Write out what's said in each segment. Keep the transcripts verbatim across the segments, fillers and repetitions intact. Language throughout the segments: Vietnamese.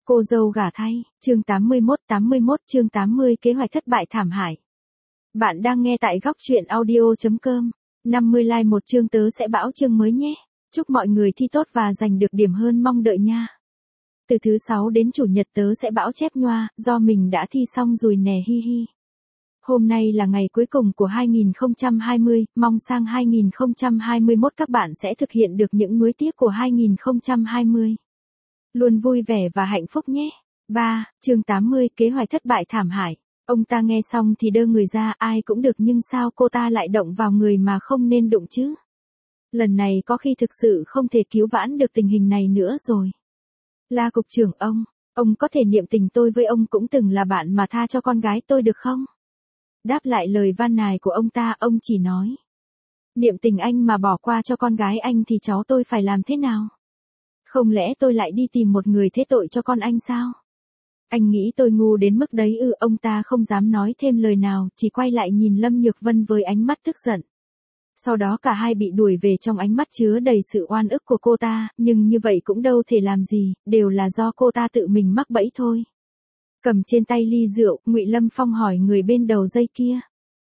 Cô dâu gả thay, chương tám mươi mốt, tám mươi mốt chương tám mươi kế hoạch thất bại thảm hại. Bạn đang nghe tại góc truyện audio chấm com. năm mươi like một chương tớ sẽ bão chương mới nhé. Chúc mọi người thi tốt và giành được điểm hơn mong đợi nha. Từ thứ sáu đến chủ nhật tớ sẽ bão chép nhoa, do mình đã thi xong rồi nè hi hi. Hôm nay là ngày cuối cùng của hai nghìn không trăm hai mươi, mong sang hai nghìn không trăm hai mươi mốt các bạn sẽ thực hiện được những nuối tiếc của hai nghìn không trăm hai mươi. Luôn vui vẻ và hạnh phúc nhé. ba. Chương tám mươi kế hoạch thất bại thảm hại. Ông ta nghe xong thì đơ người ra, ai cũng được nhưng sao cô ta lại động vào người mà không nên đụng chứ? Lần này có khi thực sự không thể cứu vãn được tình hình này nữa rồi. La cục trưởng ông, ông có thể niệm tình tôi với ông cũng từng là bạn mà tha cho con gái tôi được không? Đáp lại lời van nài của ông ta, ông chỉ nói. Niệm tình anh mà bỏ qua cho con gái anh thì cháu tôi phải làm thế nào? Không lẽ tôi lại đi tìm một người thế tội cho con anh sao? Anh nghĩ tôi ngu đến mức đấy ư? Ông ta không dám nói thêm lời nào, chỉ quay lại nhìn Lâm Nhược Vân với ánh mắt tức giận. Sau đó cả hai bị đuổi về trong ánh mắt chứa đầy sự oan ức của cô ta, nhưng như vậy cũng đâu thể làm gì, đều là do cô ta tự mình mắc bẫy thôi. Cầm trên tay ly rượu, Ngụy Lâm Phong hỏi người bên đầu dây kia.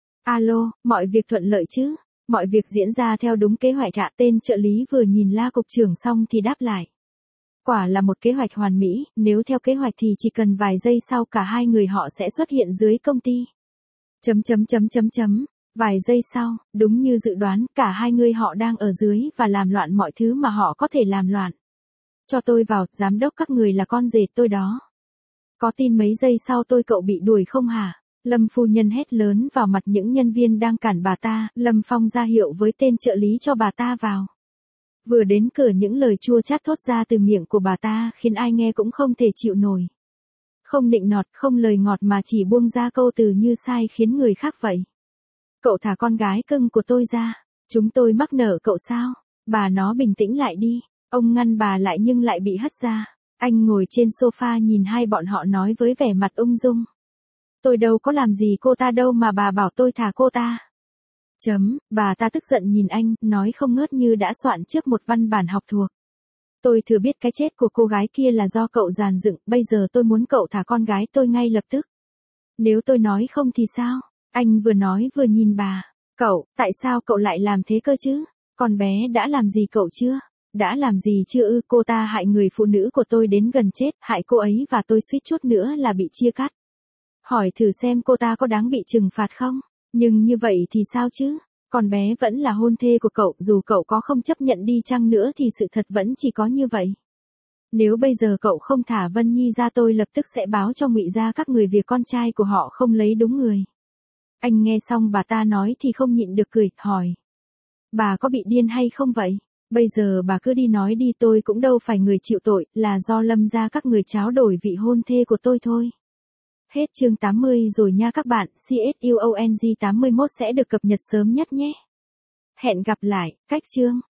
Alo, mọi việc thuận lợi chứ? Mọi việc diễn ra theo đúng kế hoạch ạ. Tên trợ lý vừa nhìn La cục trưởng xong thì đáp lại. Quả là một kế hoạch hoàn mỹ, nếu theo kế hoạch thì chỉ cần vài giây sau cả hai người họ sẽ xuất hiện dưới công ty. Chấm chấm chấm chấm chấm, vài giây sau, đúng như dự đoán, cả hai người họ đang ở dưới và làm loạn mọi thứ mà họ có thể làm loạn. Cho tôi vào, giám đốc các người là con rể tôi đó. Có tin mấy giây sau tôi cậu bị đuổi không hả? Lâm phu nhân hét lớn vào mặt những nhân viên đang cản bà ta, Lâm Phong ra hiệu với tên trợ lý cho bà ta vào. Vừa đến cửa những lời chua chát thốt ra từ miệng của bà ta khiến ai nghe cũng không thể chịu nổi. Không nịnh nọt, không lời ngọt mà chỉ buông ra câu từ như sai khiến người khác vậy. Cậu thả con gái cưng của tôi ra, chúng tôi mắc nợ cậu sao? Bà nó bình tĩnh lại đi. Ông ngăn bà lại nhưng lại bị hất ra. Anh ngồi trên sofa nhìn hai bọn họ nói với vẻ mặt ung dung. Tôi đâu có làm gì cô ta đâu mà bà bảo tôi thả cô ta. Chấm, bà ta tức giận nhìn anh, nói không ngớt như đã soạn trước một văn bản học thuộc. Tôi thừa biết cái chết của cô gái kia là do cậu dàn dựng, bây giờ tôi muốn cậu thả con gái tôi ngay lập tức. Nếu tôi nói không thì sao? Anh vừa nói vừa nhìn bà. Cậu, tại sao cậu lại làm thế cơ chứ? Con bé đã làm gì cậu chưa? Đã làm gì chưa ư? Cô ta hại người phụ nữ của tôi đến gần chết, hại cô ấy và tôi suýt chút nữa là bị chia cắt. Hỏi thử xem cô ta có đáng bị trừng phạt không? Nhưng như vậy thì sao chứ? Con bé vẫn là hôn thê của cậu, dù cậu có không chấp nhận đi chăng nữa thì sự thật vẫn chỉ có như vậy. Nếu bây giờ cậu không thả Vân Nhi ra tôi lập tức sẽ báo cho Ngụy gia các người việc con trai của họ không lấy đúng người. Anh nghe xong bà ta nói thì không nhịn được cười, hỏi. Bà có bị điên hay không vậy? Bây giờ bà cứ đi nói đi, tôi cũng đâu phải người chịu tội, là do Lâm gia các người tráo đổi vị hôn thê của tôi thôi. Hết chương tám mươi rồi nha các bạn, CSUONG tám mươi mốt sẽ được cập nhật sớm nhất nhé. Hẹn gặp lại, cách chương.